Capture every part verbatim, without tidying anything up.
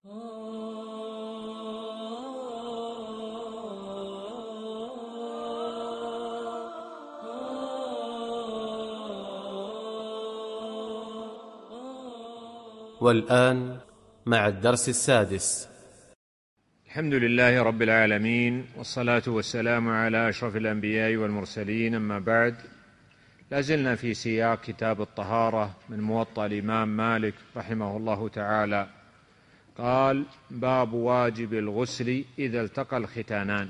والآن مع الدرس السادس. الحمد لله رب العالمين، والصلاة والسلام على أشرف الأنبياء والمرسلين، أما بعد. لازلنا في سياق كتاب الطهارة من موطأ الإمام مالك رحمه الله تعالى. قال: باب واجب الغسل إذا التقى الختانان.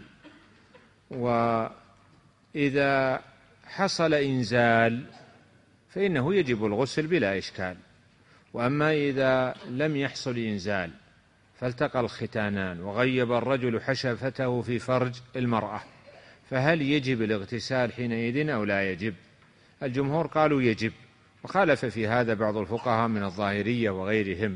وإذا حصل إنزال فإنه يجب الغسل بلا إشكال، وأما إذا لم يحصل إنزال فالتقى الختانان وغيب الرجل حشفته في فرج المرأة، فهل يجب الاغتسال حينئذ أو لا يجب؟ الجمهور قالوا يجب، وخالف في هذا بعض الفقهاء من الظاهرية وغيرهم.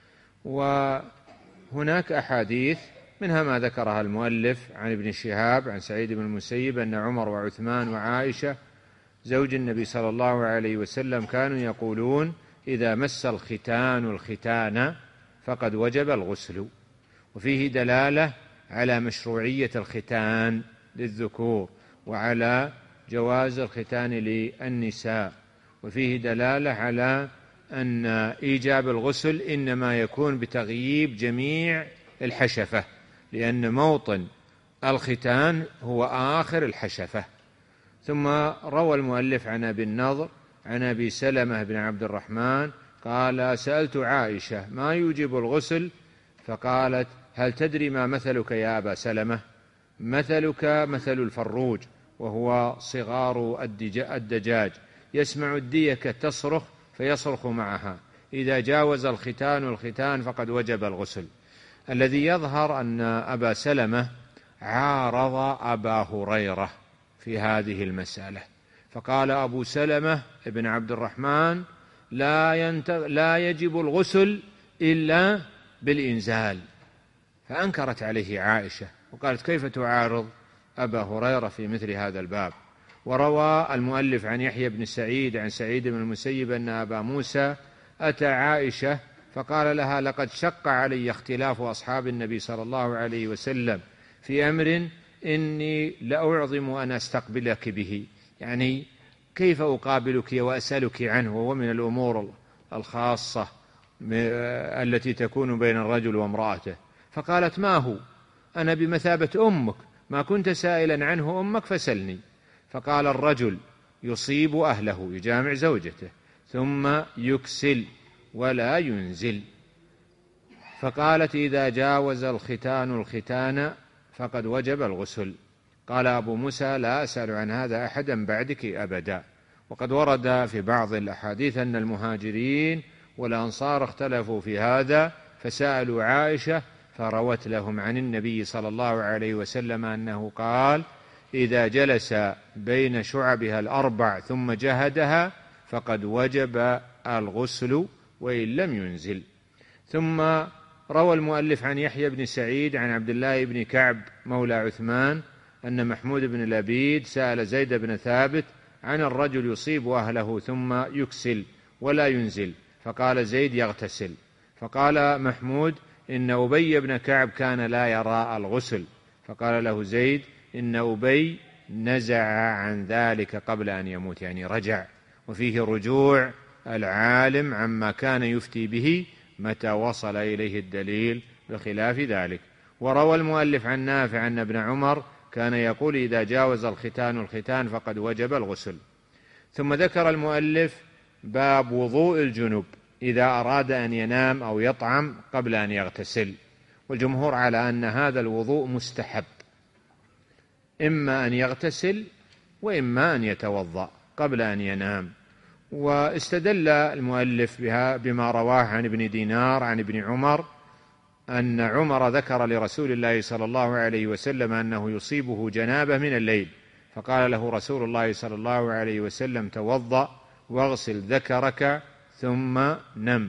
وهناك أحاديث منها ما ذكرها المؤلف عن ابن شهاب عن سعيد بن المسيب أن عمر وعثمان وعائشة زوج النبي صلى الله عليه وسلم كانوا يقولون: إذا مس الختان الختان فقد وجب الغسل. وفيه دلالة على مشروعية الختان للذكور وعلى جواز الختان للنساء، وفيه دلالة على أن إيجاب الغسل إنما يكون بتغييب جميع الحشفة، لأن موطن الختان هو آخر الحشفة. ثم روى المؤلف عن أبي النضر عن أبي سلمة بن عبد الرحمن قال: سألت عائشة ما يوجب الغسل، فقالت: هل تدري ما مثلك يا أبا سلمة؟ مثلك مثل الفروج، وهو صغار الدجاج، يسمع الديكة تصرخ فيصرخ معها، إذا جاوز الختان الختان فقد وجب الغسل. الذي يظهر أن أبا سلمة عارض أبا هريرة في هذه المسألة، فقال أبو سلمة ابن عبد الرحمن: لا, ينتغ... لا يجب الغسل إلا بالإنزال. فأنكرت عليه عائشة وقالت: كيف تعارض أبا هريرة في مثل هذا الباب؟ وروى المؤلف عن يحيى بن سعيد عن سعيد بن المسيب أن أبا موسى أتى عائشة فقال لها: لقد شق علي اختلاف أصحاب النبي صلى الله عليه وسلم في أمر إني لأعظم أن أستقبلك به، يعني كيف أقابلك وأسألك عنه، وهو من الأمور الخاصة التي تكون بين الرجل وامرأته. فقالت: ما هو؟ أنا بمثابة أمك، ما كنت سائلا عنه أمك فسلني. فقال الرجل: يصيب أهله، يجامع زوجته، ثم يكسل ولا ينزل. فقالت: إذا جاوز الختان الختان فقد وجب الغسل. قال أبو موسى: لا أسأل عن هذا أحدا بعدك أبدا. وقد ورد في بعض الأحاديث أن المهاجرين والأنصار اختلفوا في هذا، فسألوا عائشة فروت لهم عن النبي صلى الله عليه وسلم أنه قال: إذا جلس بين شعبها الأربع ثم جهدها فقد وجب الغسل وإن لم ينزل. ثم روى المؤلف عن يحيى بن سعيد عن عبد الله بن كعب مولى عثمان أن محمود بن لبيد سأل زيد بن ثابت عن الرجل يصيب أهله ثم يكسل ولا ينزل، فقال زيد: يغتسل. فقال محمود: إن أبي بن كعب كان لا يرى الغسل. فقال له زيد: إن أبي نزع عن ذلك قبل أن يموت، يعني رجع. وفيه رجوع العالم عما كان يفتي به متى وصل إليه الدليل بخلاف ذلك. وروى المؤلف عن نافع أن ابن عمر كان يقول: إذا جاوز الختان الختان فقد وجب الغسل. ثم ذكر المؤلف باب وضوء الجنب إذا أراد أن ينام أو يطعم قبل أن يغتسل. والجمهور على أن هذا الوضوء مستحب، إما أن يغتسل وإما أن يتوضأ قبل أن ينام. واستدل المؤلف بها بما رواه عن ابن دينار عن ابن عمر أن عمر ذكر لرسول الله صلى الله عليه وسلم أنه يصيبه جنابة من الليل، فقال له رسول الله صلى الله عليه وسلم: توضأ واغسل ذكرك ثم نم.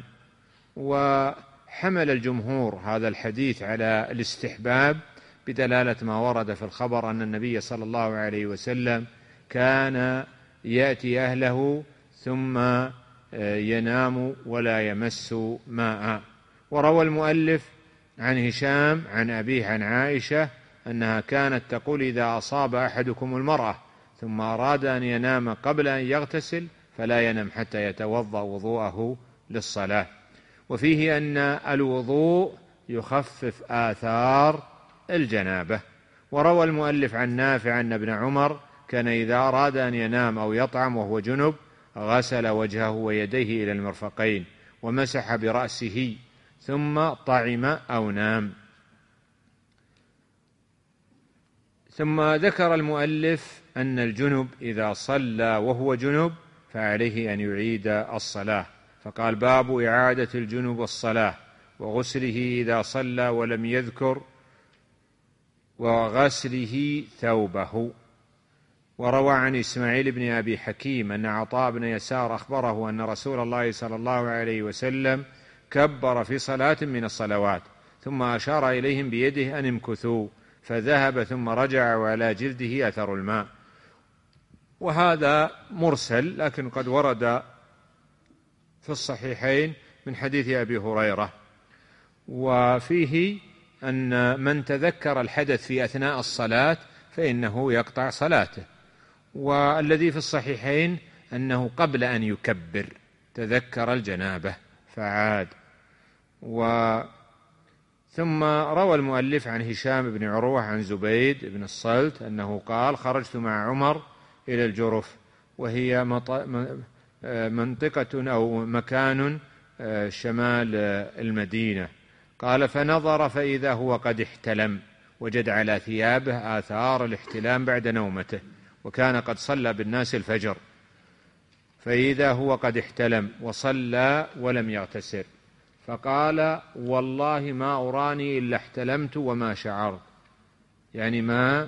وحمل الجمهور هذا الحديث على الاستحباب بدلالة ما ورد في الخبر أن النبي صلى الله عليه وسلم كان يأتي أهله ثم ينام ولا يمس ماء. وروى المؤلف عن هشام عن أبيه عن عائشة أنها كانت تقول: إذا أصاب أحدكم المرأة ثم أراد أن ينام قبل أن يغتسل فلا ينم حتى يتوضأ وضوءه للصلاة. وفيه أن الوضوء يخفف آثار الجنابة. وروى المؤلف عن نافع أن ابن عمر كان إذا أراد أن ينام أو يطعم وهو جنب غسل وجهه ويديه إلى المرفقين ومسح برأسه ثم طعم أو نام. ثم ذكر المؤلف أن الجنب إذا صلى وهو جنب فعليه أن يعيد الصلاة، فقال: باب إعادة الجنب الصلاة وغسله إذا صلى ولم يذكر وغسله ثوبه. وروى عن إسماعيل بن أبي حكيم أن عطاء بن يسار أخبره أن رسول الله صلى الله عليه وسلم كبر في صلاة من الصلوات ثم أشار إليهم بيده أن امكثوا، فذهب ثم رجع وعلى جلده أثر الماء. وهذا مرسل، لكن قد ورد في الصحيحين من حديث أبي هريرة. وفيه أن من تذكر الحدث في أثناء الصلاة فإنه يقطع صلاته. والذي في الصحيحين أنه قبل أن يكبر تذكر الجنابة فعاد. و ثم روى المؤلف عن هشام بن عروة عن زبيد بن الصلت أنه قال: خرجت مع عمر إلى الجرف، وهي منطقة أو مكان شمال المدينة. قال: فنظر فإذا هو قد احتلم، وجد على ثيابه آثار الاحتلام بعد نومته، وكان قد صلى بالناس الفجر، فإذا هو قد احتلم وصلى ولم يغتسل، فقال: والله ما أراني إلا احتلمت وما شعرت، يعني ما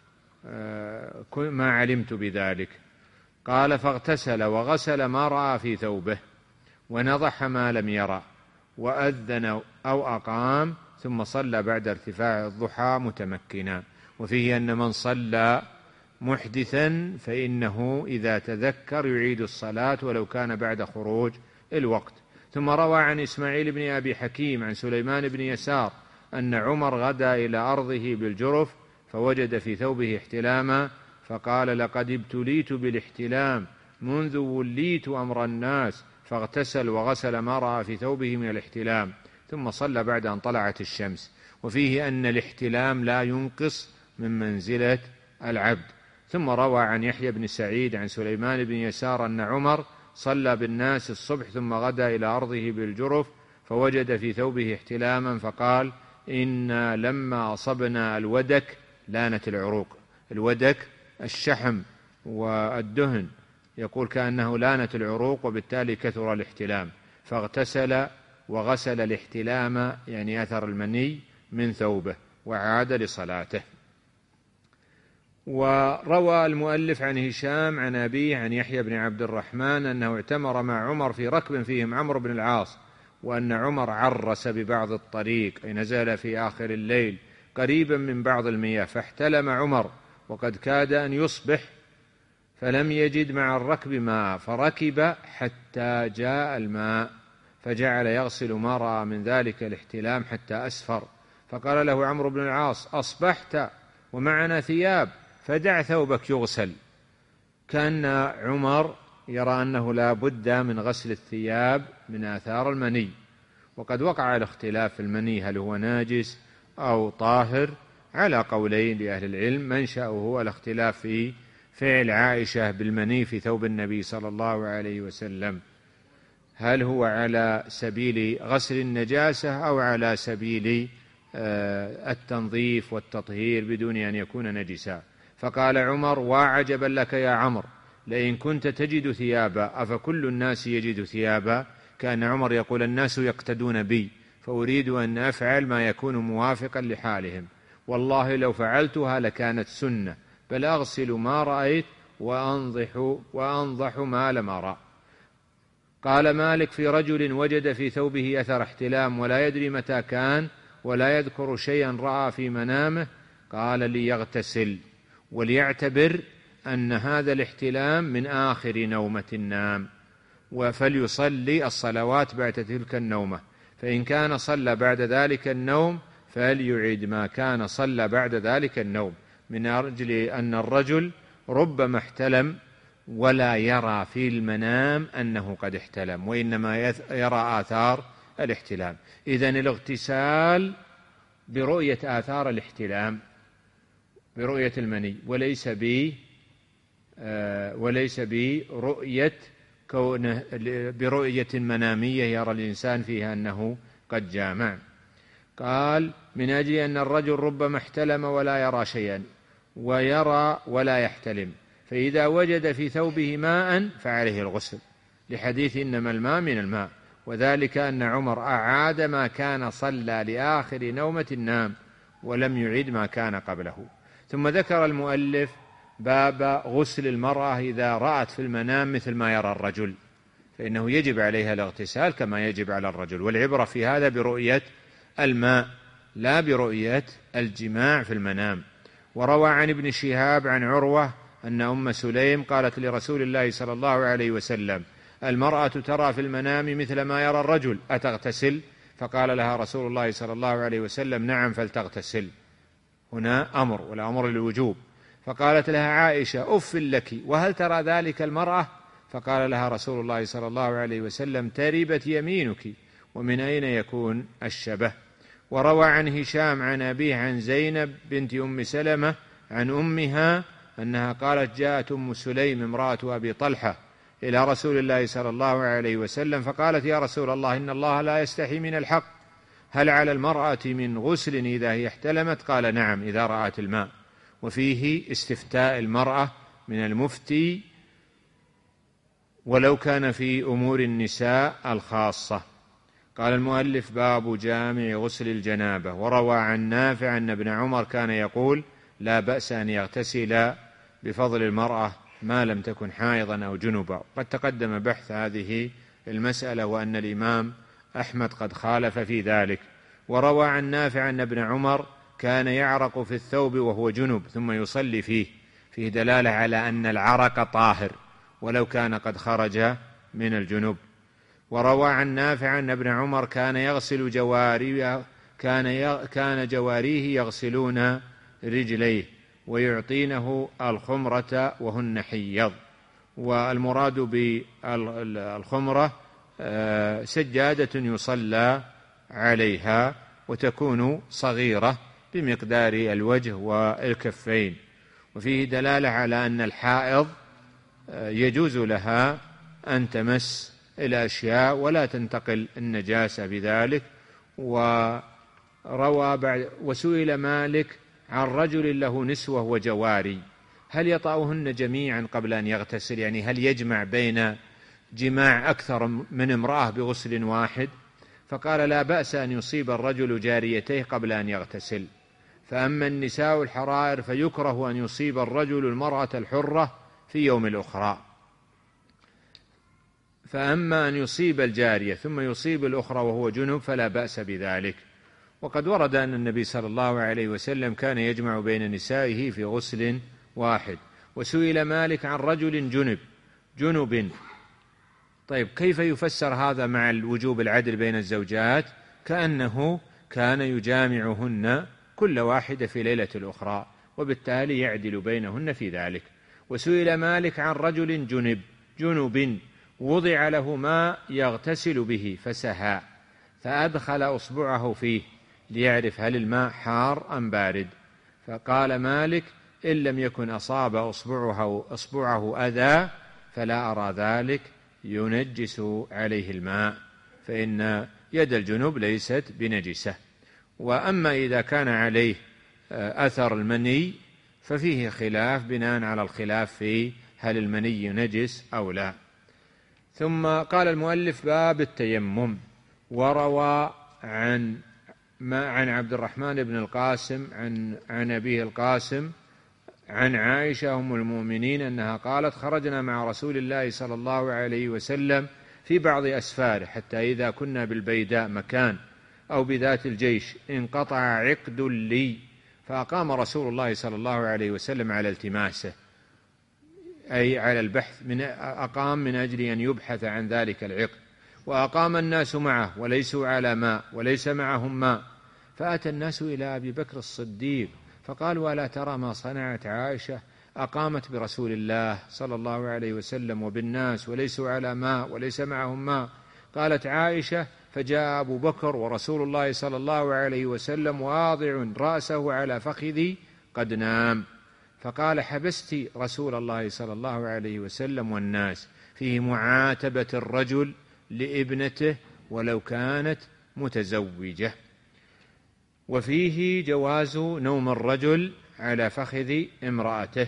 ما علمت بذلك. قال: فاغتسل وغسل ما رأى في ثوبه ونضح ما لم يرى وأذن أو أقام، ثم صلى بعد ارتفاع الضحى متمكنا. وفيه أن من صلى محدثا فإنه إذا تذكر يعيد الصلاة ولو كان بعد خروج الوقت. ثم روى عن إسماعيل بن أبي حكيم عن سليمان بن يسار أن عمر غدا إلى أرضه بالجرف فوجد في ثوبه احتلاما، فقال: لقد ابتليت بالاحتلام منذ وليت أمر الناس، فاغتسل وغسل ما رأى في ثوبه من الاحتلام، ثم صلى بعد أن طلعت الشمس. وفيه أن الاحتلام لا ينقص من منزلة العبد. ثم روى عن يحيى بن سعيد عن سليمان بن يسار أن عمر صلى بالناس الصبح ثم غدا إلى أرضه بالجرف فوجد في ثوبه احتلاما، فقال: إنا لما أصبنا الودك لانت العروق. الودك الشحم والدهن، يقول كأنه لانت العروق وبالتالي كثر الاحتلام، فاغتسل وغسل الاحتلام يعني أثر المني من ثوبه وعاد لصلاته. وروى المؤلف عن هشام عن أبيه عن يحيى بن عبد الرحمن أنه اعتمر مع عمر في ركب فيهم عمرو بن العاص، وأن عمر عرس ببعض الطريق أي نزل في آخر الليل قريبا من بعض المياه، فاحتلم عمر وقد كاد أن يصبح فلم يجد مع الركب ماء، فركب حتى جاء الماء فجعل يغسل ما رأى من ذلك الاحتلام حتى أسفر، فقال له عمرو بن العاص: أصبحت ومعنا ثياب، فدع ثوبك يغسل. كان عمر يرى أنه لا بد من غسل الثياب من آثار المني. وقد وقع الاختلاف في المني هل هو ناجس أو طاهر على قولين لأهل العلم، منشأه الاختلاف في فعل عائشة بالمني في ثوب النبي صلى الله عليه وسلم، هل هو على سبيل غسل النجاسة أو على سبيل التنظيف والتطهير بدون أن يكون نجسا. فقال عمر: وعجبا لك يا عمرو، لئن كنت تجد ثيابا أفكل الناس يجد ثيابا؟ كان عمر يقول: الناس يقتدون بي، فأريد أن أفعل ما يكون موافقا لحالهم، والله لو فعلتها لكانت سنة، بل أغسل ما رأيت وأنضح, وأنضح ما لم أرى. قال مالك: في رجل وجد في ثوبه أثر احتلام ولا يدري متى كان ولا يذكر شيئا رأى في منامه، قال: ليغتسل وليعتبر أن هذا الاحتلام من آخر نومة النام، فليصلي الصلوات بعد تلك النومة، فإن كان صلى بعد ذلك النوم فليعيد ما كان صلى بعد ذلك النوم، من أجل أن الرجل ربما احتلم ولا يرى في المنام أنه قد احتلم، وإنما يرى آثار الاحتلام. إذن الاغتسال برؤية آثار الاحتلام، برؤية المني، وليس ب وليس برؤية كونه برؤية منامية يرى الإنسان فيها أنه قد جامع. قال: من أجل أن الرجل ربما احتلم ولا يرى شيئا، ويرى ولا يحتلم، فإذا وجد في ثوبه ماء فعليه الغسل، لحديث إنما الماء من الماء، وذلك أن عمر أعاد ما كان صلى لآخر نومة نام ولم يعيد ما كان قبله. ثم ذكر المؤلف باب غسل المرأة إذا رأت في المنام مثل ما يرى الرجل، فإنه يجب عليها الاغتسال كما يجب على الرجل، والعبرة في هذا برؤية الماء لا برؤية الجماع في المنام. وروى عن ابن شهاب عن عروة أن أم سليم قالت لرسول الله صلى الله عليه وسلم: المرأة ترى في المنام مثل ما يرى الرجل، أتغتسل؟ فقال لها رسول الله صلى الله عليه وسلم: نعم فلتغتسل. هنا أمر، والأمر للوجوب. فقالت لها عائشة: أف لك، وهل ترى ذلك المرأة؟ فقال لها رسول الله صلى الله عليه وسلم: تربت يمينك، ومن أين يكون الشبه؟ وروى عن هشام عن أبيه عن زينب بنت أم سلمة عن أمها أنها قالت: جاءت أم سليم امرأة أبي طلحة إلى رسول الله صلى الله عليه وسلم فقالت: يا رسول الله، إن الله لا يستحي من الحق، هل على المرأة من غسل إذا هي احتلمت؟ قال: نعم إذا رأت الماء. وفيه استفتاء المرأة من المفتي ولو كان في أمور النساء الخاصة. قال المؤلف: باب جامع غسل الجنابة. وروى عن نافع أن ابن عمر كان يقول: لا بأس أن يغتسل بفضل المرأة ما لم تكن حائضا أو جنبا. قد تقدم بحث هذه المسألة، وأن الإمام أحمد قد خالف في ذلك. وروى عن نافع أن ابن عمر كان يعرق في الثوب وهو جنب ثم يصلي فيه، فيه دلالة على أن العرق طاهر ولو كان قد خرج من الجنب. وروى عن نافع أن ابن عمر كان يغسل جواريه كان كان جواريه يغسلون رجليه ويعطينه الخمرة وهن حيض. والمراد بالخمرة سجادة يصلى عليها، وتكون صغيرة بمقدار الوجه والكفين. وفيه دلالة على أن الحائض يجوز لها أن تمس الأشياء ولا تنتقل النجاسة بذلك. وروى بعد وسئل مالك عن رجل له نسوة وجواري، هل يطأهن جميعا قبل أن يغتسل؟ يعني هل يجمع بين جماع أكثر من امرأة بغسل واحد؟ فقال: لا بأس أن يصيب الرجل جاريتيه قبل أن يغتسل. فأما النساء الحرائر فيكره أن يصيب الرجل المرأة الحرة في يوم الأخرى. فأما أن يصيب الجارية ثم يصيب الأخرى وهو جنب فلا بأس بذلك. وقد ورد أن النبي صلى الله عليه وسلم كان يجمع بين نسائه في غسل واحد. وسئل مالك عن رجل جنب جنب طيب كيف يفسر هذا مع الوجوب العدل بين الزوجات؟ كأنه كان يجامعهن كل واحدة في ليلة الأخرى، وبالتالي يعدل بينهن في ذلك. وسئل مالك عن رجل جنب جنب وضع له ماء يغتسل به فسهى، فأدخل أصبعه فيه ليعرف هل الماء حار أم بارد، فقال مالك: إن لم يكن أصاب أصبعه, أصبعه أذى فلا أرى ذلك ينجس عليه الماء، فإن يد الجنوب ليست بنجسة. وأما إذا كان عليه أثر المني ففيه خلاف بناء على الخلاف في هل المني نجس أو لا. ثم قال المؤلف: باب التيمم. وروى عن ما عن عبد الرحمن بن القاسم عن عن أبيه القاسم عن عائشة أم المؤمنين أنها قالت: خرجنا مع رسول الله صلى الله عليه وسلم في بعض أسفاره حتى إذا كنا بالبيداء مكان أو بذات الجيش انقطع عقد لي، فأقام رسول الله صلى الله عليه وسلم على التماسه، أي على البحث من أقام من أجل أن يبحث عن ذلك العقد. وأقام الناس معه وليسوا على ماء وليس معهم ماء، فأتى الناس إلى أبي بكر الصديق فقالوا: ألا ترى ما صنعت عائشة؟ أقامت برسول الله صلى الله عليه وسلم وبالناس وليسوا على ماء وليس معهم ماء. قالت عائشة: فجاء أبو بكر ورسول الله صلى الله عليه وسلم واضع رأسه على فخذي قد نام، فقال: حبست رسول الله صلى الله عليه وسلم والناس. فيه معاتبة الرجل لابنته ولو كانت متزوجة. وفيه جواز نوم الرجل على فخذ امرأته.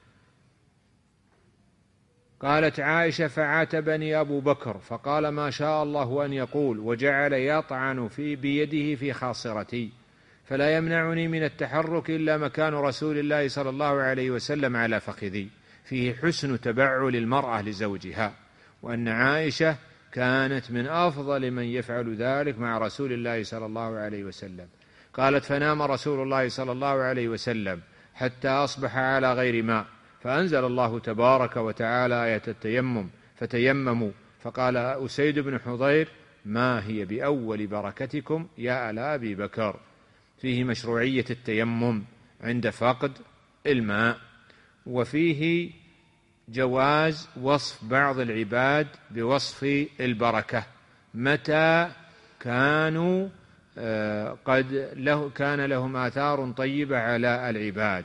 قالت عائشة: فعاتبني أبو بكر فقال: ما شاء الله أن يقول، وجعل يطعن في بيده في خاصرتي، فلا يمنعني من التحرك إلا مكان رسول الله صلى الله عليه وسلم على فخذي. فيه حسن تبعل المرأة لزوجها، وأن عائشة كانت من أفضل من يفعل ذلك مع رسول الله صلى الله عليه وسلم. قالت: فنام رسول الله صلى الله عليه وسلم حتى أصبح على غير ماء، فأنزل الله تبارك وتعالى آية التيمم فتيمموا، فقال أسيد بن حضير: ما هي بأول بركتكم يا آل أبي بكر. فيه مشروعية التيمم عند فقد الماء. وفيه جواز وصف بعض العباد بوصف البركة متى كانوا قد له كان لهم آثار طيبة على العباد،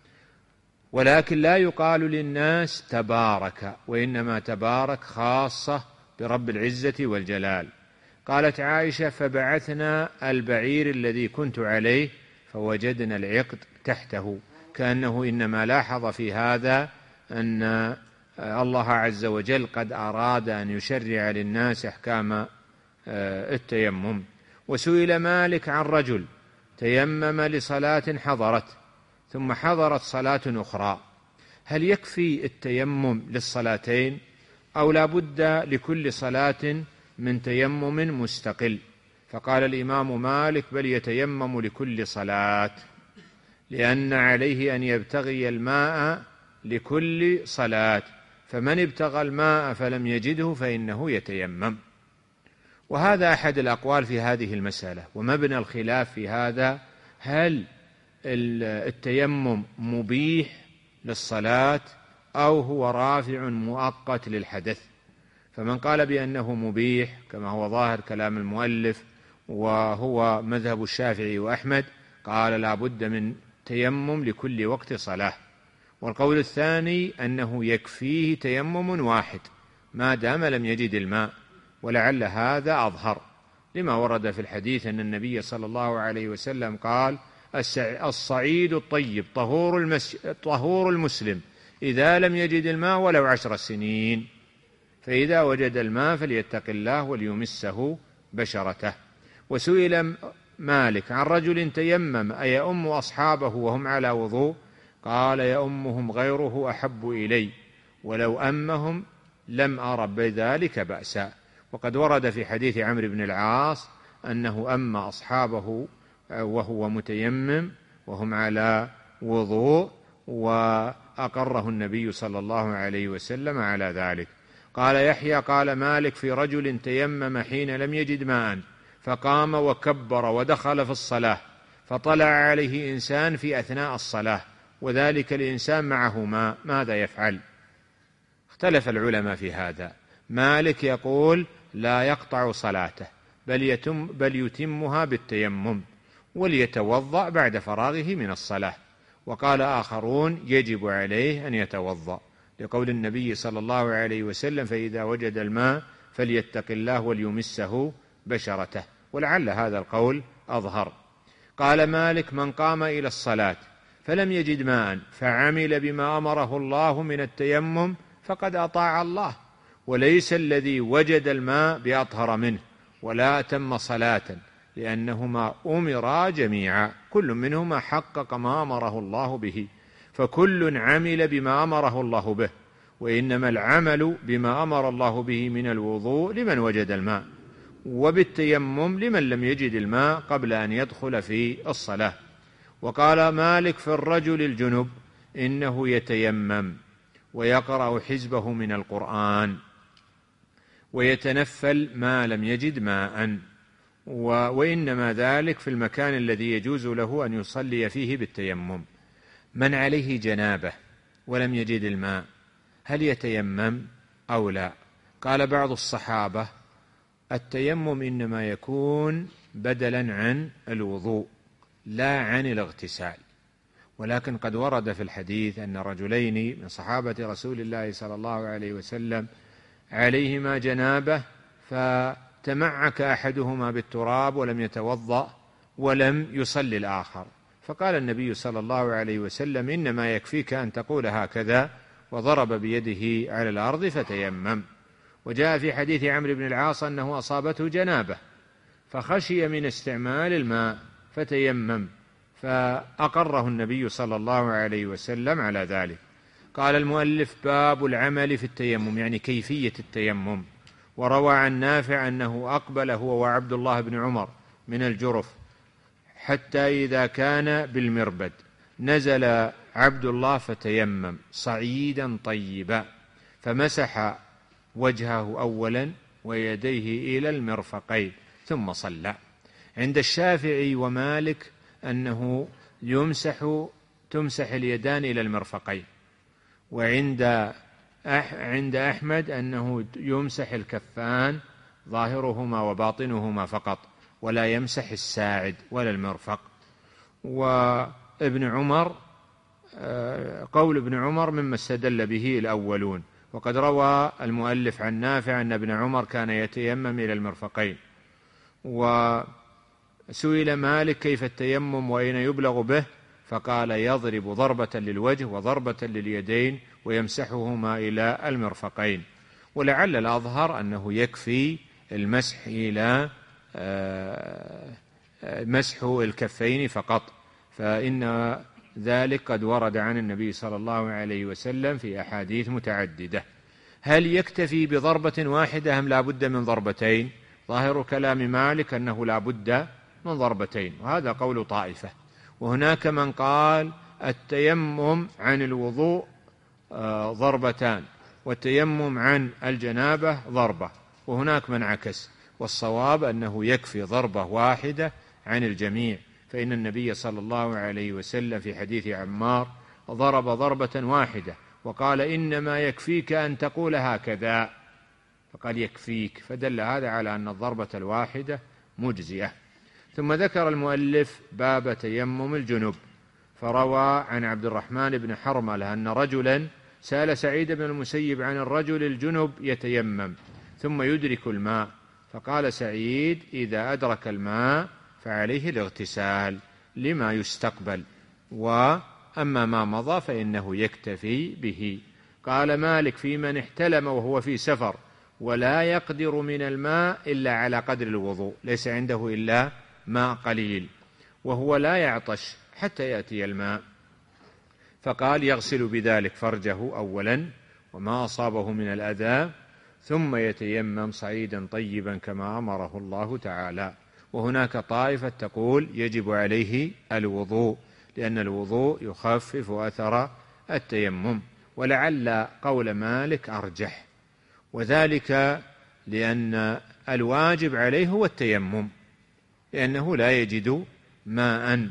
ولكن لا يقال للناس تبارك، وإنما تبارك خاصة برب العزة والجلال. قالت عائشة: فبعثنا البعير الذي كنت عليه فوجدنا العقد تحته، كأنه إنما لاحظ في هذا أن الله عز وجل قد أراد أن يشرع للناس أحكام التيمم. وسئل مالك عن رجل تيمم لصلاة حضرت ثم حضرت صلاة أخرى، هل يكفي التيمم للصلاتين أو لا بد لكل صلاة من تيمم مستقل؟ فقال الإمام مالك: بل يتيمم لكل صلاة، لأن عليه أن يبتغي الماء لكل صلاة، فمن ابتغى الماء فلم يجده فإنه يتيمم. وهذا أحد الأقوال في هذه المسألة. ومبنى الخلاف في هذا: هل التيمم مبيح للصلاة أو هو رافع مؤقت للحدث؟ فمن قال بأنه مبيح كما هو ظاهر كلام المؤلف وهو مذهب الشافعي وأحمد، قال: لا بد من تيمم لكل وقت صلاة. والقول الثاني أنه يكفيه تيمم واحد ما دام لم يجد الماء، ولعل هذا أظهر لما ورد في الحديث أن النبي صلى الله عليه وسلم قال: الصعيد الطيب طهور, المس... طهور المسلم إذا لم يجد الماء ولو عشر سنين، فإذا وجد الماء فليتق الله وليمسه بشرته. وسئل مالك عن رجل تيمم أيؤم أصحابه وهم على وضوء؟ قال: يؤمهم غيره أحب إلي، ولو أمهم لم أر بذلك بأسا. وقد ورد في حديث عمرو بن العاص أنه أم أصحابه وهو متيمم وهم على وضوء، وأقره النبي صلى الله عليه وسلم على ذلك. قال يحيى: قال مالك في رجل تيمم حين لم يجد ماء فقام وكبر ودخل في الصلاة، فطلع عليه إنسان في أثناء الصلاة وذلك الإنسان معه ماء، ماذا يفعل؟ اختلف العلماء في هذا. مالك يقول: لا يقطع صلاته بل, يتم بل يتمها بالتيمم وليتوضأ بعد فراغه من الصلاة. وقال آخرون: يجب عليه أن يتوضأ، لقول النبي صلى الله عليه وسلم: فإذا وجد الماء فليتق الله وليمسه بشرته، ولعل هذا القول أظهر. قال مالك: من قام إلى الصلاة فلم يجد ماء فعمل بما أمره الله من التيمم فقد أطاع الله، وليس الذي وجد الماء بأطهر منه ولا أتم صلاة، لأنهما أمرا جميعا، كل منهما حقق ما أمره الله به، فكل عمل بما أمره الله به، وإنما العمل بما أمر الله به من الوضوء لمن وجد الماء، وبالتيمم لمن لم يجد الماء قبل أن يدخل في الصلاة. وقال مالك في الرجل الجنب: إنه يتيمم ويقرأ حزبه من القرآن. ويتنفل ما لم يجد ماء، وإنما ذلك في المكان الذي يجوز له أن يصلي فيه بالتيمم. من عليه جنابة ولم يجد الماء هل يتيمم أو لا؟ قال بعض الصحابة: التيمم إنما يكون بدلا عن الوضوء لا عن الاغتسال. ولكن قد ورد في الحديث أن رجلين من صحابة رسول الله صلى الله عليه وسلم عليهما جنابة فتمعك أحدهما بالتراب ولم يتوضأ ولم يصلي الآخر، فقال النبي صلى الله عليه وسلم: إنما يكفيك أن تقول هكذا، وضرب بيده على الأرض فتيمم. وجاء في حديث عمرو بن العاص أنه أصابته جنابة فخشي من استعمال الماء فتيمم، فأقره النبي صلى الله عليه وسلم على ذلك. قال المؤلف: باب العمل في التيمم، يعني كيفية التيمم. وروى عن نافع أنه أقبل هو وعبد الله بن عمر من الجرف حتى إذا كان بالمربد نزل عبد الله فتيمم صعيدا طيبا، فمسح وجهه أولا ويديه إلى المرفقين ثم صلى. عند الشافعي ومالك أنه يمسح تمسح اليدان إلى المرفقين، وعند عند أحمد أنه يمسح الكفان ظاهرهما وباطنهما فقط، ولا يمسح الساعد ولا المرفق. وابن عمر قول ابن عمر مما استدل به الأولون. وقد روى المؤلف عن نافع أن ابن عمر كان يتيمم إلى المرفقين. وسئل مالك: كيف التيمم وأين يبلغ به؟ فقال: يضرب ضربة للوجه وضربة لليدين ويمسحهما إلى المرفقين. ولعل الأظهر أنه يكفي المسح إلى مسح الكفين فقط، فإن ذلك قد ورد عن النبي صلى الله عليه وسلم في أحاديث متعددة. هل يكتفي بضربة واحدة أم لا بد من ضربتين؟ ظاهر كلام مالك أنه لا بد من ضربتين، وهذا قول طائفة. وهناك من قال التيمم عن الوضوء ضربتان، والتيمم عن الجنابة ضربة، وهناك من عكس. والصواب أنه يكفي ضربة واحدة عن الجميع، فإن النبي صلى الله عليه وسلم في حديث عمار ضرب ضربة واحدة وقال: إنما يكفيك أن تقول هكذا، فقال يكفيك، فدل هذا على أن الضربة الواحدة مجزئة. ثم ذكر المؤلف باب تيمم الجنب، فروى عن عبد الرحمن بن حرملة أن رجلا سأل سعيد بن المسيب عن الرجل الجنب يتيمم ثم يدرك الماء، فقال سعيد: إذا أدرك الماء فعليه الاغتسال لما يستقبل، وأما ما مضى فإنه يكتفي به. قال مالك: في من احتلم وهو في سفر ولا يقدر من الماء إلا على قدر الوضوء، ليس عنده إلا ماء قليل، وهو لا يعطش حتى يأتي الماء، فقال: يغسل بذلك فرجه أولا وما أصابه من الأذى، ثم يتيمم صعيدا طيبا كما أمره الله تعالى. وهناك طائفة تقول يجب عليه الوضوء، لأن الوضوء يخفف أثر التيمم، ولعل قول مالك أرجح، وذلك لأن الواجب عليه هو التيمم، لأنه لا يجد ماء.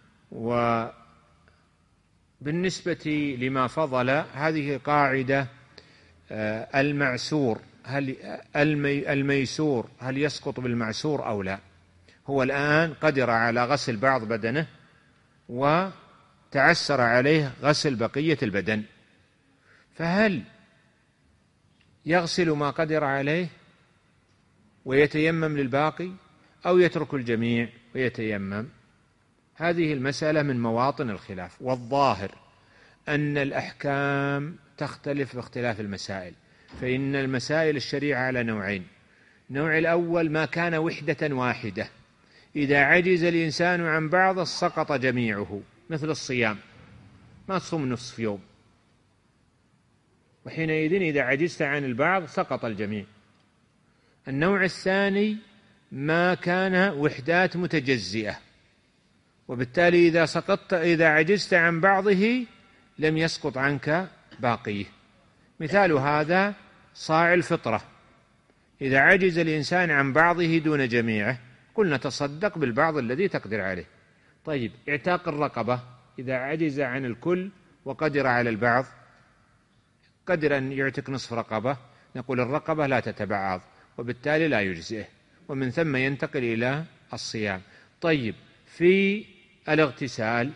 وبالنسبة لما فضل، هذه قاعدة: المعسور هل الميسور هل يسقط بالمعسور أو لا؟ هو الآن قدر على غسل بعض بدنه وتعسر عليه غسل بقية البدن، فهل يغسل ما قدر عليه ويتيمم للباقي، أو يترك الجميع ويتيمم؟ هذه المسألة من مواطن الخلاف، والظاهر أن الأحكام تختلف باختلاف المسائل، فإن المسائل الشريعة على نوعين: النوع الأول ما كان وحدة واحدة، إذا عجز الإنسان عن بعض سقط جميعه، مثل الصيام، ما تصوم نصف يوم، وحينئذ إذا عجزت عن البعض سقط الجميع. النوع الثاني ما كان وحدات متجزئة، وبالتالي إذا سقطت إذا عجزت عن بعضه لم يسقط عنك باقيه. مثال هذا صاع الفطرة، إذا عجز الإنسان عن بعضه دون جميعه قلنا تصدق بالبعض الذي تقدر عليه. طيب اعتاق الرقبة إذا عجز عن الكل وقدر على البعض، قدر أن يعتق نصف رقبة، نقول الرقبة لا تتبعض وبالتالي لا يجزئه، ومن ثم ينتقل إلى الصيام. طيب في الاغتسال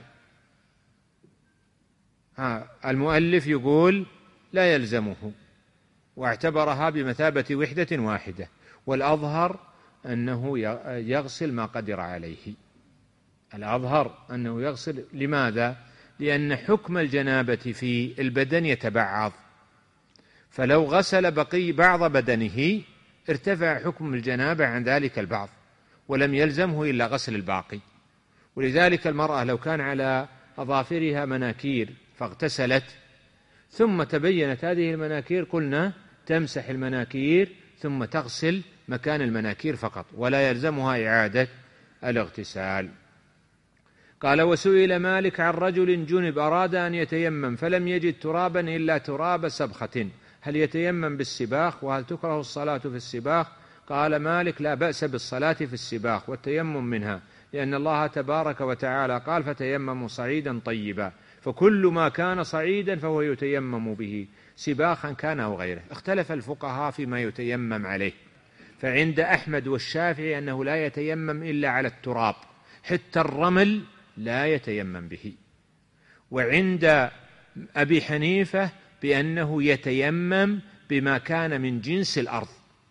المؤلف يقول لا يلزمه، واعتبرها بمثابة وحدة واحدة، والأظهر أنه يغسل ما قدر عليه. الأظهر أنه يغسل. لماذا؟ لأن حكم الجنابة في البدن يتبعض، فلو غسل بقي بعض بدنه ارتفع حكم الجنابة عن ذلك البعض ولم يلزمه إلا غسل الباقي. ولذلك المرأة لو كان على أظافرها مناكير فاغتسلت ثم تبينت هذه المناكير قلنا تمسح المناكير ثم تغسل مكان المناكير فقط ولا يلزمها إعادة الاغتسال. قال: وسئل مالك عن رجل جنب أراد أن يتيمم فلم يجد ترابا إلا تراب سبخة، هل يتيمم بالسباخ وهل تكره الصلاة في السباخ؟ قال مالك: لا بأس بالصلاة في السباخ والتيمم منها، لأن الله تبارك وتعالى قال: فتيمموا صعيدا طيبا، فكل ما كان صعيدا فهو يتيمم به سباخا كان أو غيره. اختلف الفقهاء فيما يتيمم عليه، فعند أحمد والشافعي أنه لا يتيمم إلا على التراب، حتى الرمل لا يتيمم به، وعند أبي حنيفة بأنه يتيمم بما كان من جنس الأرض،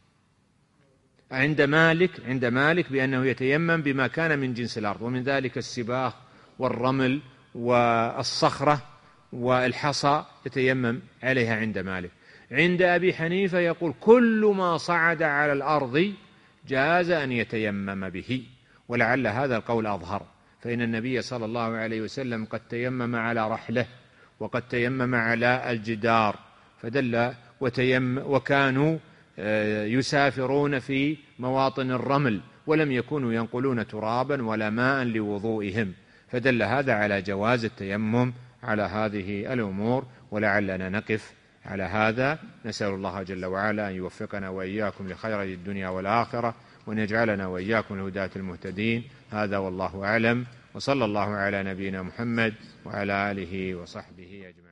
عند مالك عند مالك بأنه يتيمم بما كان من جنس الأرض، ومن ذلك السباخ والرمل والصخرة والحصى يتيمم عليها عند مالك. عند أبي حنيفة يقول كل ما صعد على الأرض جاز أن يتيمم به، ولعل هذا القول أظهر، فإن النبي صلى الله عليه وسلم قد تيمم على رحله وقد تيمم على الجدار فدل وتيم وكانوا يسافرون في مواطن الرمل ولم يكونوا ينقلون ترابا ولا ماء لوضوئهم، فدل هذا على جواز التيمم على هذه الأمور. ولعلنا نقف على هذا. نسأل الله جل وعلا أن يوفقنا وإياكم لخير الدنيا والآخرة، وأن يجعلنا وإياكم الهداة المهتدين. هذا والله أعلم، وصلى الله على نبينا محمد وعلى آله وصحبه أجمعين.